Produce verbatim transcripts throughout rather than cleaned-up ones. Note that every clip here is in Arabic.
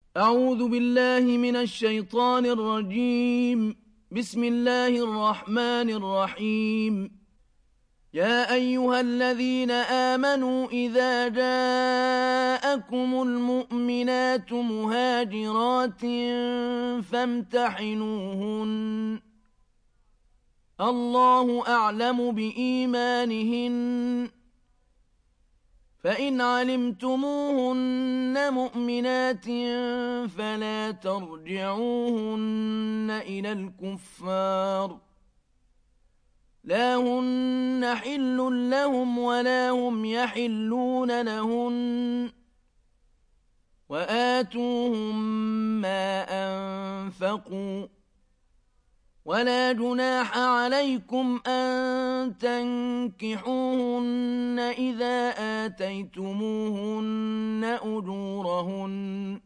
أعوذ بالله من الشيطان الرجيم. بسم الله الرحمن الرحيم. يا أيها الذين آمنوا إذا جاءكم المؤمنات مهاجرات فامتحنوهن الله أعلم بإيمانهن فإن علمتموهن مؤمنات فلا ترجعوهن إلى الكفار لا هن حل لهم ولا هم يحلون لهن وآتوهم ما أنفقوا ولا جناح عليكم أن تنكحوهن إذا آتيتموهن أجورهن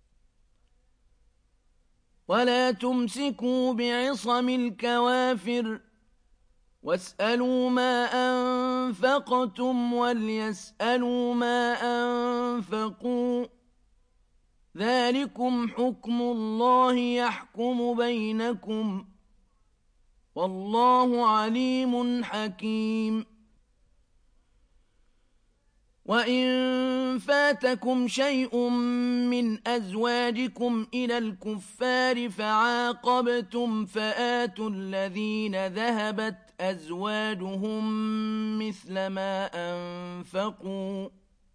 ولا تمسكوا بعصم الكوافر واسألوا ما أنفقتم وليسألوا ما أنفقوا ذلكم حكم الله يحكم بينكم والله عليم حكيم. وإن فاتكم شيء من أزواجكم إلى الكفار فعاقبتم فآتوا الذين ذهبت أزواجهم مثل ما أنفقوا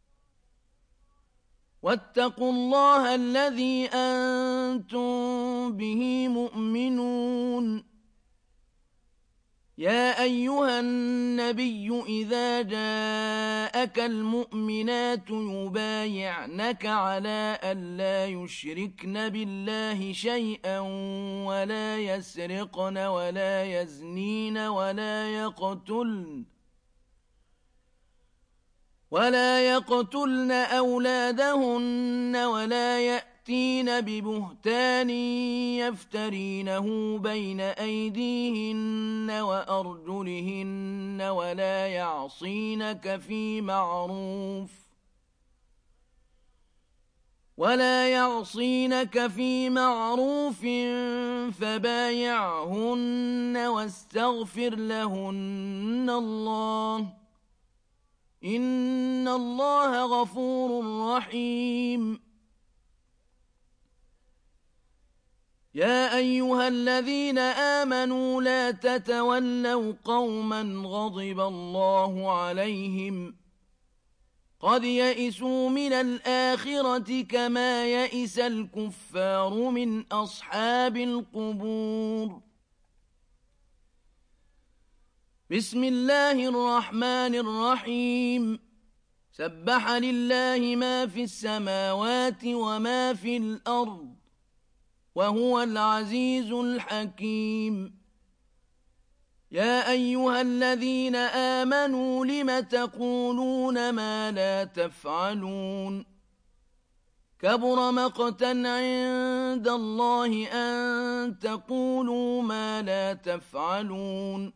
واتقوا الله الذي أنتم به مؤمنون. يا أيها النبي إذا جاءك المؤمنات يبايعنك على ألا يشركن بالله شيئا ولا يسرقن ولا يزنين ولا يقتلن ولا يقتلن أولادهن ولا يأتين ببهتان يفترينه بين أيديهن وأرجلهن ولا يعصينك في معروف ولا يعصينك في معروف فبايعهن واستغفر لهن الله إن الله غفور رحيم. يا أيها الذين آمنوا لا تتولوا قوما غضب الله عليهم قد يئسوا من الآخرة كما يئس الكفار من أصحاب القبور. بسم الله الرحمن الرحيم. سبح لله ما في السماوات وما في الأرض وهو العزيز الحكيم. يا أيها الذين آمنوا لم تقولون ما لا تفعلون كبر مقتا عند الله أن تقولوا ما لا تفعلون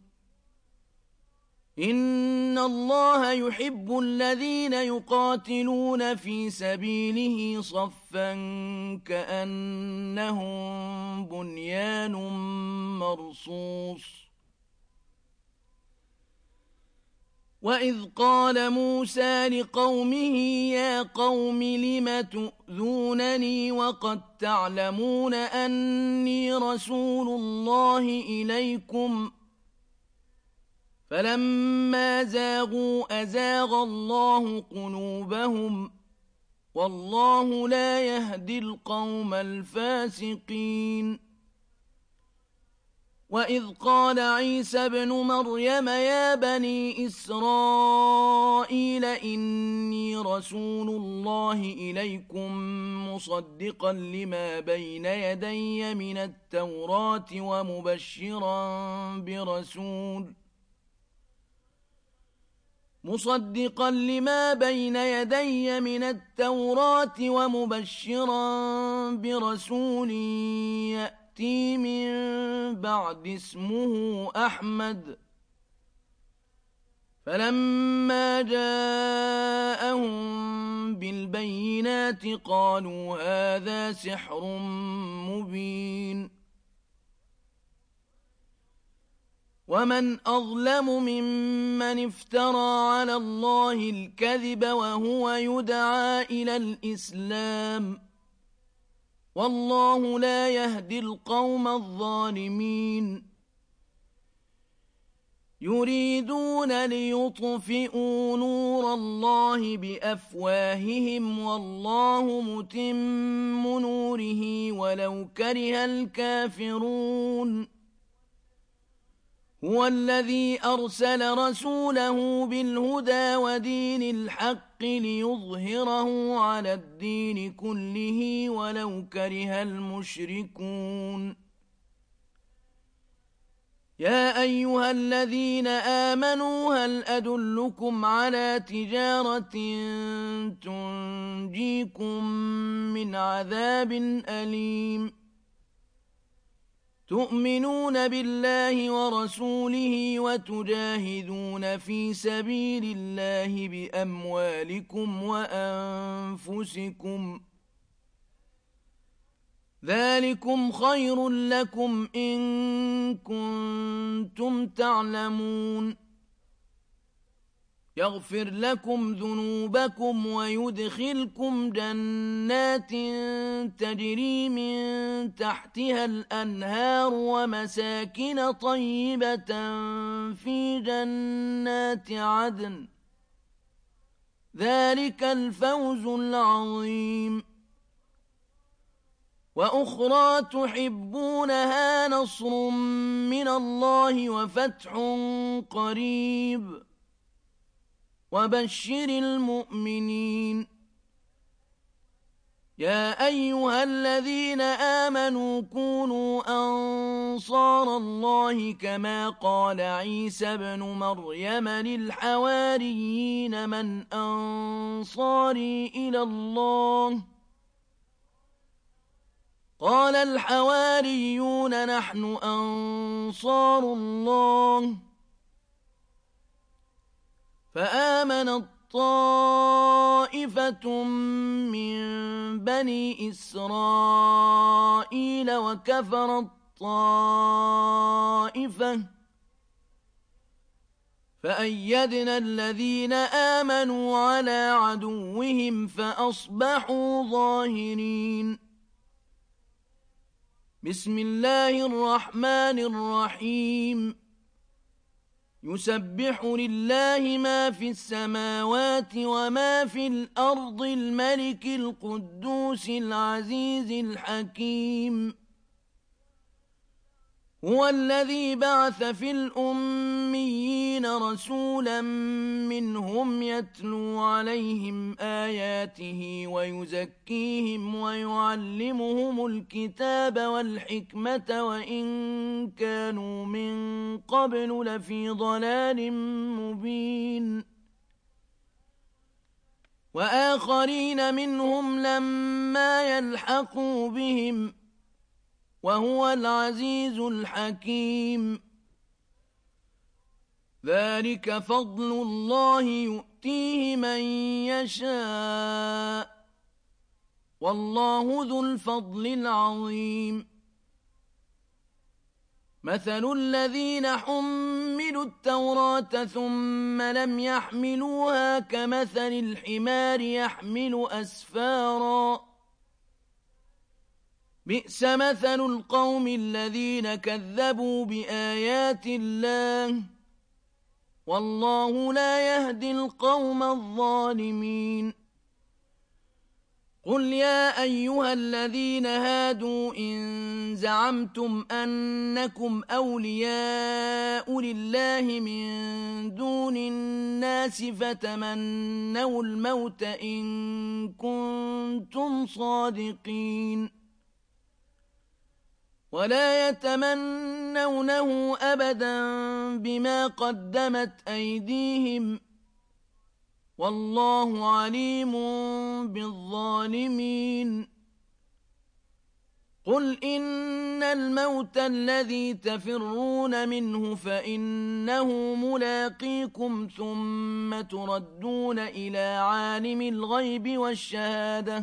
إن الله يحب الذين يقاتلون في سبيله صفا كأنهم بنيان مرصوص. وإذ قال موسى لقومه يا قوم لم تؤذونني وقد تعلمون أني رسول الله إليكم فلما زاغوا أزاغ الله قلوبهم والله لا يهدي القوم الفاسقين. وإذ قال عيسى ابن مريم يا بني إسرائيل إني رسول الله إليكم مصدقا لما بين يدي من التوراة ومبشرا برسول مصدقا لما بين يدي من التوراة ومبشرا برسول يأتي من بعد اسمه أحمد فلما جاءهم بالبينات قالوا هذا سحر مبين ومن أظلم ممن افترى على الله الكذب وهو يدعى إلى الإسلام والله لا يهدي القوم الظالمين يريدون ليطفئوا نور الله بأفواههم والله متم نوره ولو كره الكافرون هو الذي أرسل رسوله بالهدى ودين الحق ليظهره على الدين كله ولو كره المشركون يا أيها الذين آمنوا هل أدلكم على تجارة تنجيكم من عذاب أليم تؤمنون بالله ورسوله وتجاهدون في سبيل الله بأموالكم وأنفسكم ذلكم خير لكم إن كنتم تعلمون يغفر لكم ذنوبكم ويدخلكم جنات تجري من تحتها الأنهار ومساكن طيبة في جنات عدن ذلك الفوز العظيم وأخرى تحبونها نصر من الله وفتح قريب وبشر المؤمنين يا أيها الذين آمنوا كونوا أنصار الله كما قال عيسى ابن مريم للحواريين من أنصاري إلى الله قال الحواريون نحن أنصار الله فآمنت طائفة من بني إسرائيل وكفرت طائفة فأيدنا الذين آمنوا على عدوهم فأصبحوا ظاهرين بسم الله الرحمن الرحيم يسبح لله ما في السماوات وما في الأرض الملك القدوس العزيز الحكيم هو الذي بعث في الأميين رسولا منهم يتلو عليهم آياته ويزكيهم ويعلمهم الكتاب والحكمة وإن كانوا من قبل لفي ضلال مبين وآخرين منهم لما يلحقوا بهم وهو العزيز الحكيم ذلك فضل الله يؤتيه من يشاء والله ذو الفضل العظيم مثل الذين حملوا التوراة ثم لم يحملوها كمثل الحمار يحمل أسفاراً بئس مثل القوم الذين كذبوا بآيات الله والله لا يهدي القوم الظالمين قل يا أيها الذين هادوا إن زعمتم أنكم أولياء لله من دون الناس فتمنوا الموت إن كنتم صادقين ولا يتمنونه أبدا بما قدمت أيديهم والله عليم بالظالمين قل إن الموت الذي تفرون منه فإنه ملاقيكم ثم تردون إلى عالم الغيب والشهادة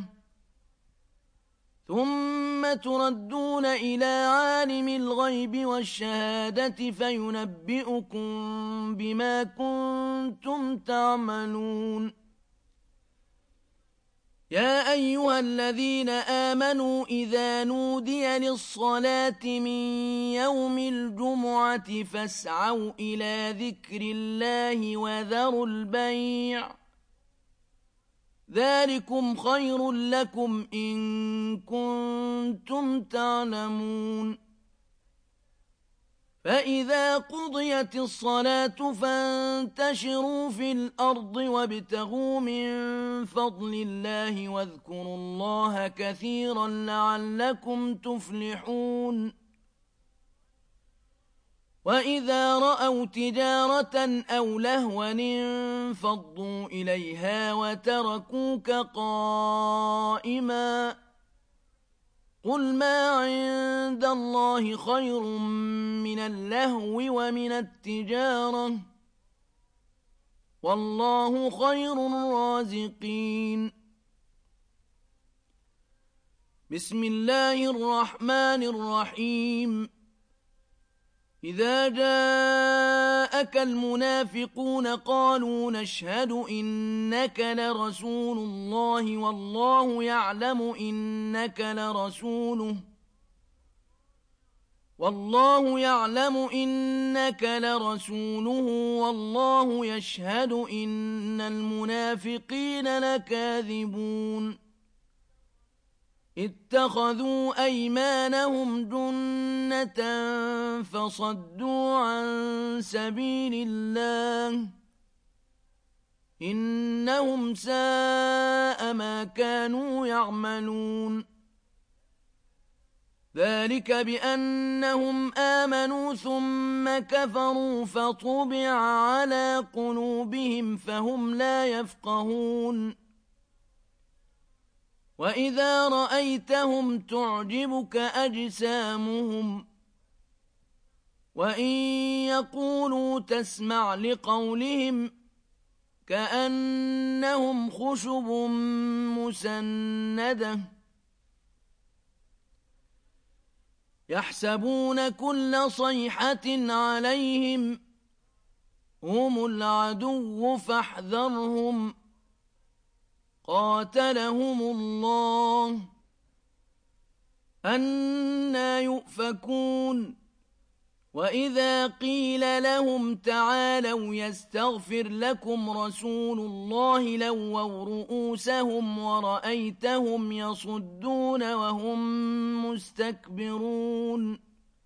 ثم تردون إلى عالم الغيب والشهادة فينبئكم بما كنتم تعملون يا أيها الذين آمنوا إذا نودي للصلاة من يوم الجمعة فاسعوا إلى ذكر الله وذروا البيع ذلكم خير لكم إن كنتم تعلمون فإذا قضيت الصلاة فانتشروا في الأرض وابتغوا من فضل الله واذكروا الله كثيرا لعلكم تفلحون وإذا رأوا تجارة أو لهوا انفضوا إليها وتركوك قائما قل ما عند الله خير من اللهو ومن التجارة والله خير الرازقين بسم الله الرحمن الرحيم إذا جاءك المنافقون قالوا نشهد إنك لرسول الله والله يعلم إنك لرسوله والله يعلم إنك لرسوله والله يشهد إن المنافقين لكاذبون اتخذوا أيمانهم جنة فصدوا عن سبيل الله إنهم ساء ما كانوا يعملون ذلك بأنهم آمنوا ثم كفروا فطبع على قلوبهم فهم لا يفقهون وإذا رأيتهم تعجبك أجسامهم وإن يقولوا تسمع لقولهم كأنهم خشب مسندة يحسبون كل صيحة عليهم هم العدو فاحذرهم قاتلهم الله أنى يؤفكون وإذا قيل لهم تعالوا يستغفر لكم رسول الله لووا رؤوسهم ورأيتهم يصدون وهم مستكبرون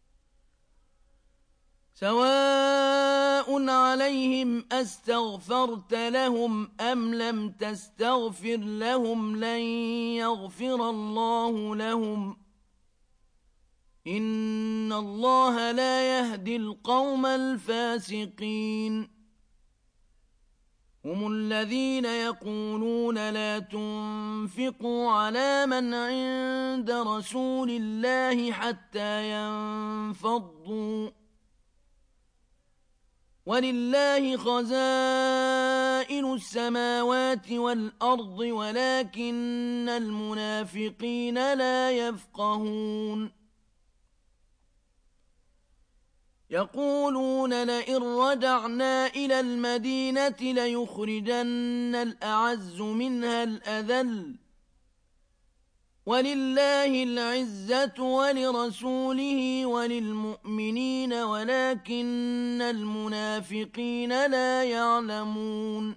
سواء عليهم أستغفرت لهم أم لم تستغفر لهم لن يغفر الله لهم إن الله لا يهدي القوم الفاسقين هم الذين يقولون لا تنفقوا على من عند رسول الله حتى ينفضوا ولله خزائن السماوات والأرض ولكن المنافقين لا يفقهون يقولون لئن رجعنا إلى المدينة ليخرجن الأعز منها الأذل ولله العزة ولرسوله وللمؤمنين ولكن المنافقين لا يعلمون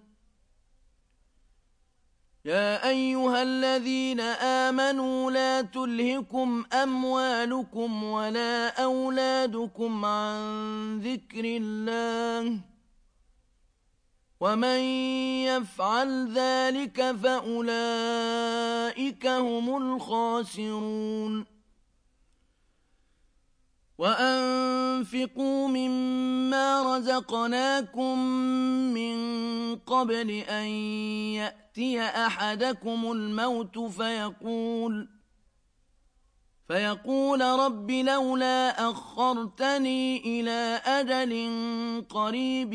يا أيها الذين آمنوا لا تلهكم أموالكم ولا أولادكم عن ذكر الله ومن يفعل ذلك فأولئك هم الخاسرون وأنفقوا مما رزقناكم من قبل أن يأتي أحدكم الموت فيقول فيقول رب لولا أخرتني إلى أجل قريب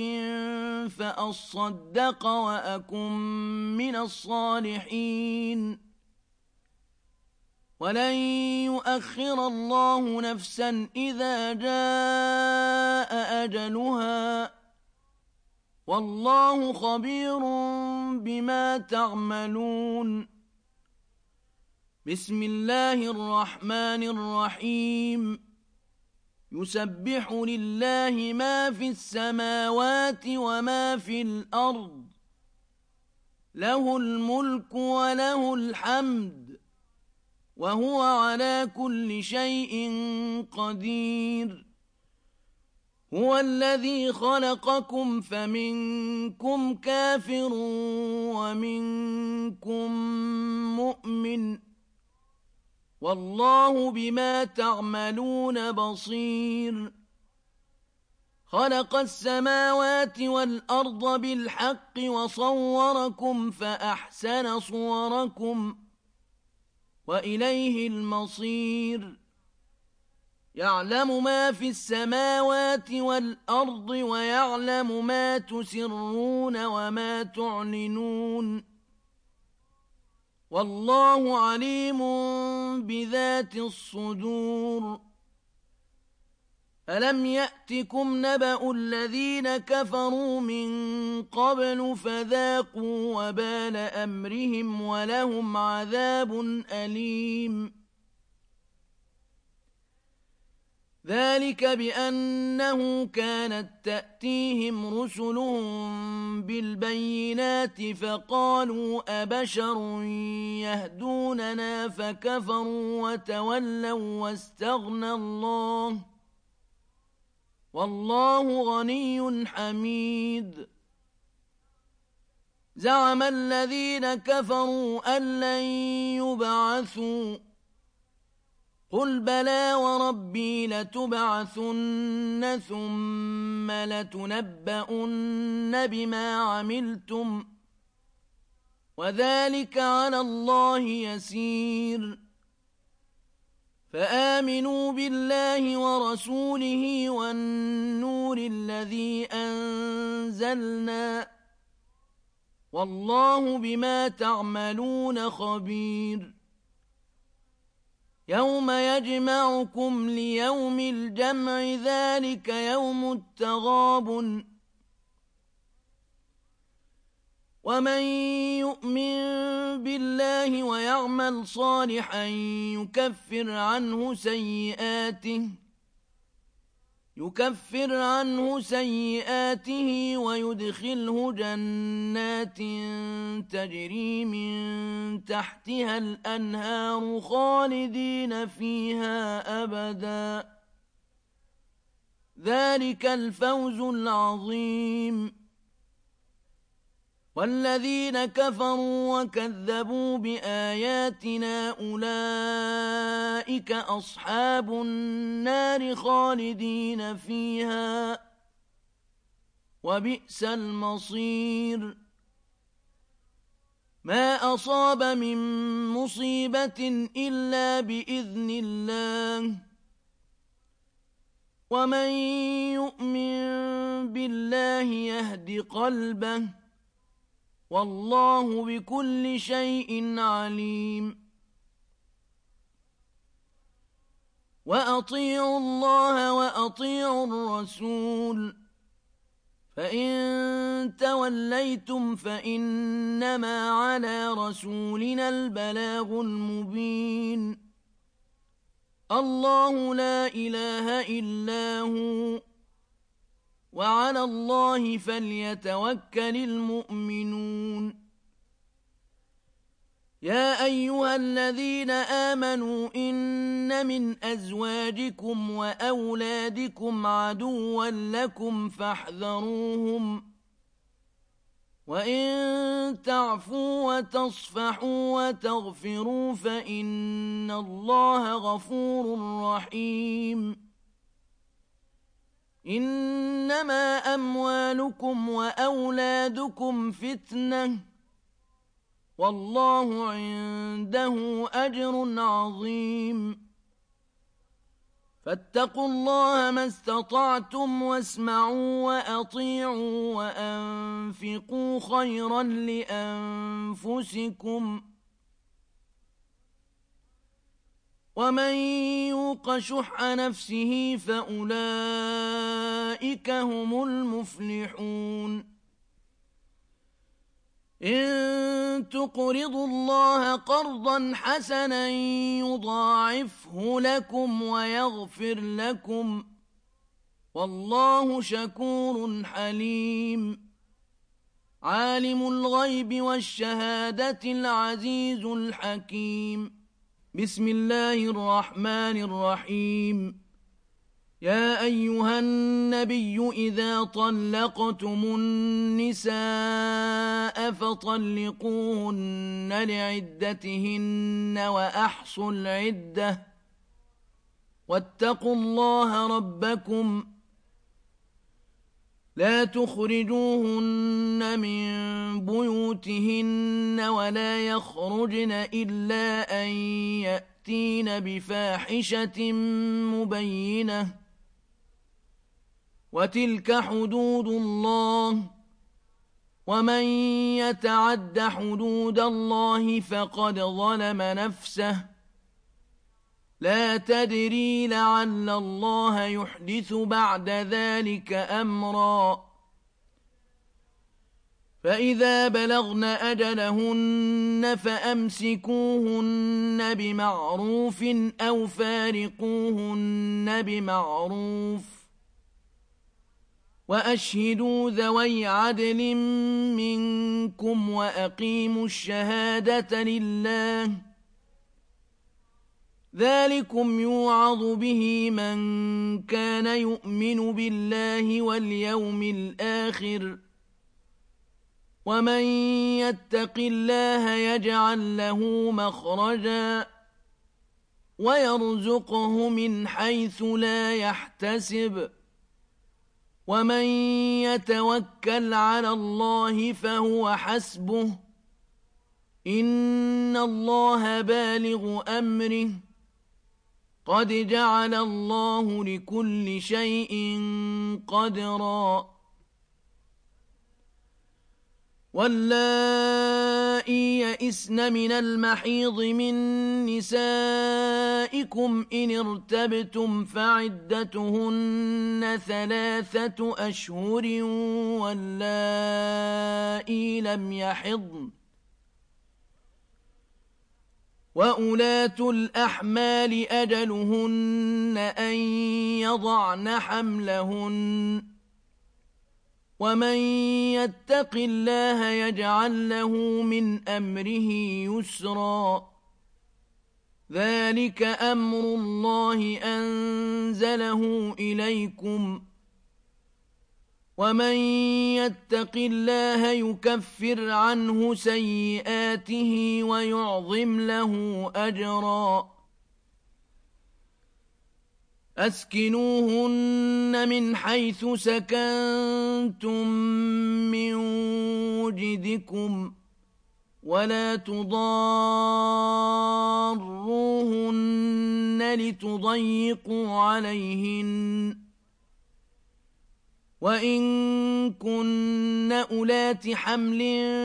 فأصدق وأكن من الصالحين ولن يؤخر الله نفسا إذا جاء أجلها والله خبير بما تعملون. بسم الله الرحمن الرحيم. يسبح لله ما في السماوات وما في الأرض له الملك وله الحمد وهو على كل شيء قدير. هو الذي خلقكم فمنكم كافر ومنكم مؤمن والله بما تعملون بصير. خلق السماوات والأرض بالحق وصوركم فأحسن صوركم وإليه المصير. يعلم ما في السماوات والأرض ويعلم ما تسرون وما تعلنون والله عليم بذات الصدور. ألم يأتكم نبأ الذين كفروا من قبل فذاقوا وبال أمرهم ولهم عذاب أليم. ذلك بأنه كانت تأتيهم رسلهم بالبينات فقالوا أبشر يهدوننا فكفروا وتولوا واستغنى الله والله غني حميد. زعم الذين كفروا أن لن يبعثوا قل بلى وربي لتبعثن ثم لتنبؤن بما عملتم وذلك على الله يسير. فآمنوا بالله ورسوله والنور الذي أنزلنا والله بما تعملون خبير. يوم يجمعكم ليوم الجمع ذلك يوم التغابن ومن يؤمن بالله ويعمل صالحا يكفر عنه سيئاته يكفر عنه سيئاته ويدخله جنات تجري من تحتها الأنهار خالدين فيها أبدا ذلك الفوز العظيم. والذين كفروا وكذبوا بآياتنا أولئك أصحاب النار خالدين فيها وبئس المصير. ما أصاب من مصيبة إلا بإذن الله ومن يؤمن بالله يهد قلبه والله بكل شيء عليم. وأطيعوا الله وأطيعوا الرسول فإن توليتم فإنما على رسولنا البلاغ المبين. الله لا إله إلا هو وعلى الله فليتوكل المؤمنون. يا أيها الذين آمنوا إن من أزواجكم وأولادكم عدوا لكم فاحذروهم وإن تعفوا وتصفحوا وتغفروا فإن الله غفور رحيم. إنما أموالكم وأولادكم فتنة والله عنده أجر عظيم. فاتقوا الله ما استطعتم واسمعوا وأطيعوا وأنفقوا خيرا لأنفسكم ومن يوق شح نفسه فأولئك هم المفلحون إن تقرضوا الله قرضا حسنا يضاعفه لكم ويغفر لكم والله شكور حليم عالم الغيب والشهادة العزيز الحكيم بسم الله الرحمن الرحيم يا أيها النبي إذا طلقتم النساء فطلقوهن لعدتهن وأحصوا العدة واتقوا الله ربكم لا تخرجوهن من بيوتهن ولا يخرجن إلا أن يأتين بفاحشة مبينة وتلك حدود الله ومن يتعد حدود الله فقد ظلم نفسه لا تدري لعل الله يحدث بعد ذلك أمرا فإذا بلغن أجلهن فأمسكوهن بمعروف أو فارقوهن بمعروف وأشهدوا ذوي عدل منكم وأقيموا الشهادة لله ذلكم يوعظ به من كان يؤمن بالله واليوم الآخر ومن يتق الله يجعل له مخرجا ويرزقه من حيث لا يحتسب ومن يتوكل على الله فهو حسبه إن الله بالغ أمره قد جعل الله لكل شيء قدرا واللائي يئسن من المحيض من نسائكم إن ارتبتم فعدتهن ثلاثة أشهر واللائي لم يحضن وأولات الأحمال أجلهن أن يضعن حملهن ومن يتق الله يجعل له من أمره يسرا ذلك أمر الله أنزله إليكم ومن يتق الله يكفر عنه سيئاته ويعظم له أجرا أسكنوهن من حيث سكنتم من وجدكم ولا تضاروهن لتضيقوا عليهن وإن كن أولات حمل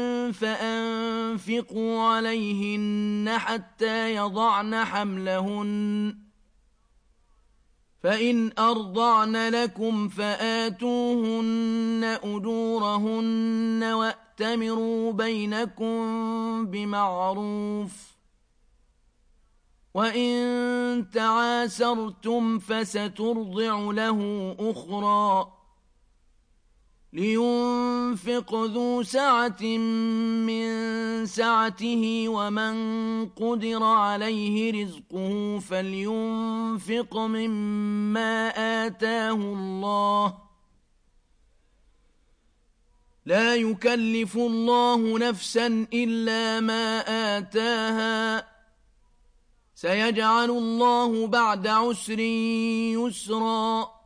فأنفقوا عليهن حتى يضعن حملهن فإن أرضعن لكم فآتوهن أجورهن وأتمروا بينكم بمعروف وإن تعاسرتم فسترضع له أخرى لينفق ذو سعة من سعته ومن قدر عليه رزقه فلينفق مما آتاه الله لا يكلف الله نفسا إلا ما آتاها سيجعل الله بعد عسر يسرا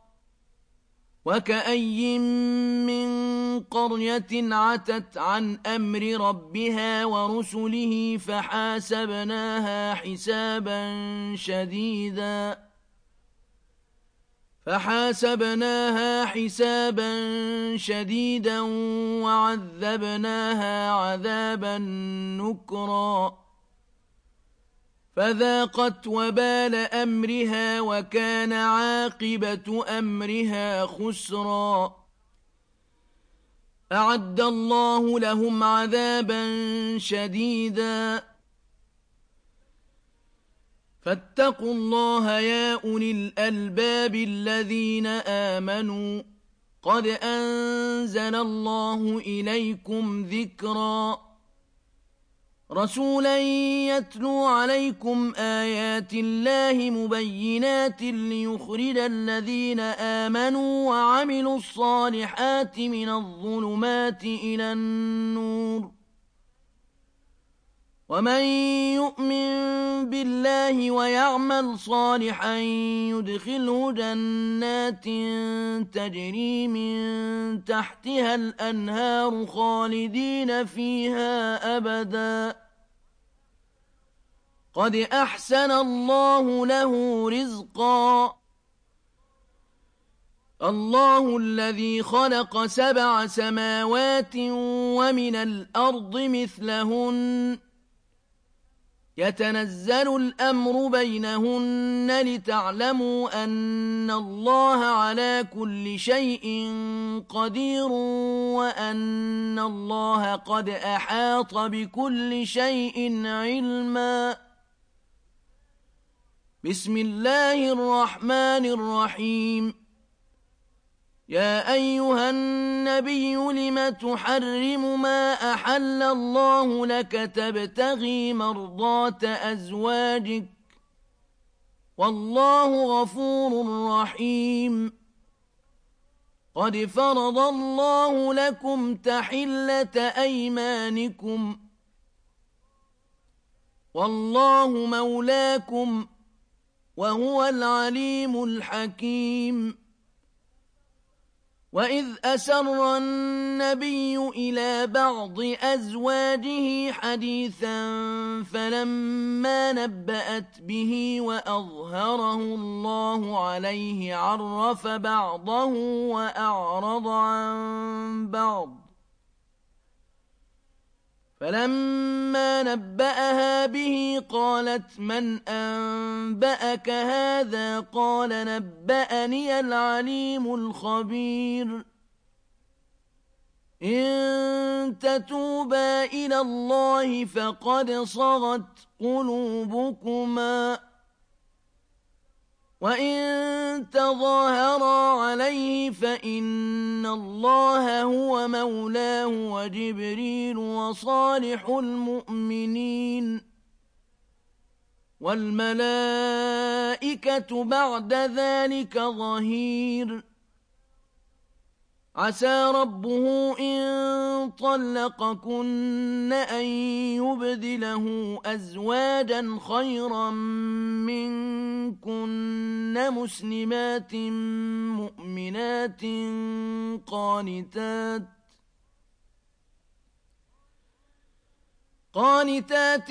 وكأي من قرية عتت عن أمر ربها ورسله فحاسبناها حسابا شديدا فحاسبناها حسابا شديدا وعذبناها عذابا نكرا فذاقت وبال أمرها وكان عاقبة أمرها خسرا أعد الله لهم عذابا شديدا فاتقوا الله يا أولي الألباب الذين آمنوا قد أنزل الله إليكم ذكرا رسولا يتلو عليكم آيات الله مبينات ليخرج الذين آمنوا وعملوا الصالحات من الظلمات إلى النور ومن يؤمن بالله ويعمل صالحا يدخله جنات تجري من تحتها الأنهار خالدين فيها أبدا قد أحسن الله له رزقا الله الذي خلق سبع سماوات ومن الأرض مثلهن يتنزل الأمر بينهن لتعلموا أن الله على كل شيء قدير وأن الله قد أحاط بكل شيء علما بسم الله الرحمن الرحيم يا أيها النبي لم تحرم ما أحل الله لك تبتغي مرضات أزواجك والله غفور رحيم قد فرض الله لكم تحلة أيمانكم والله مولاكم وهو العليم الحكيم وإذ أسر النبي إلى بعض أزواجه حديثا فلما نبأت به وأظهره الله عليه عرف بعضه وأعرض عن بعض فلما نبأها به قالت من أنبأك هذا قال نبأني العليم الخبير إن تتوبا إلى الله فقد صغت قلوبكما وإن تظاهرا عليه فإن الله هو مولاه وجبريل وصالح المؤمنين والملائكة بعد ذلك ظهير عسى ربه إن طلقكن أن يبدله أزواجا خيرا منكن مسلمات مؤمنات قانتات قانتات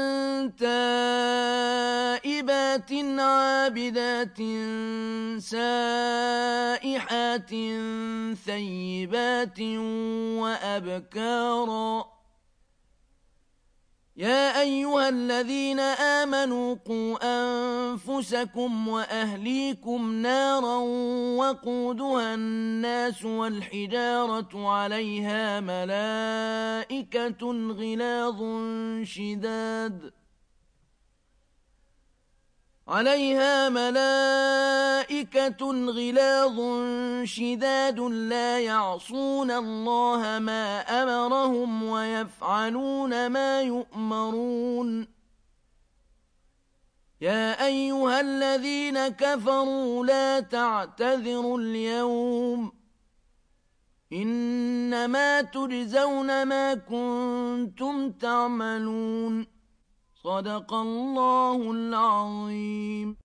تائبات عابدات سائحات ثيبات وأبكارا يا أيها الذين آمنوا قوا أنفسكم وأهليكم نارا وقودها الناس والحجارة عليها ملائكة غلاظ شداد عليها ملائكة غلاظ شداد لا يعصون الله ما أمرهم ويفعلون ما يؤمرون يا أيها الذين كفروا لا تعتذروا اليوم إنما تجزون ما كنتم تعملون صدق الله العظيم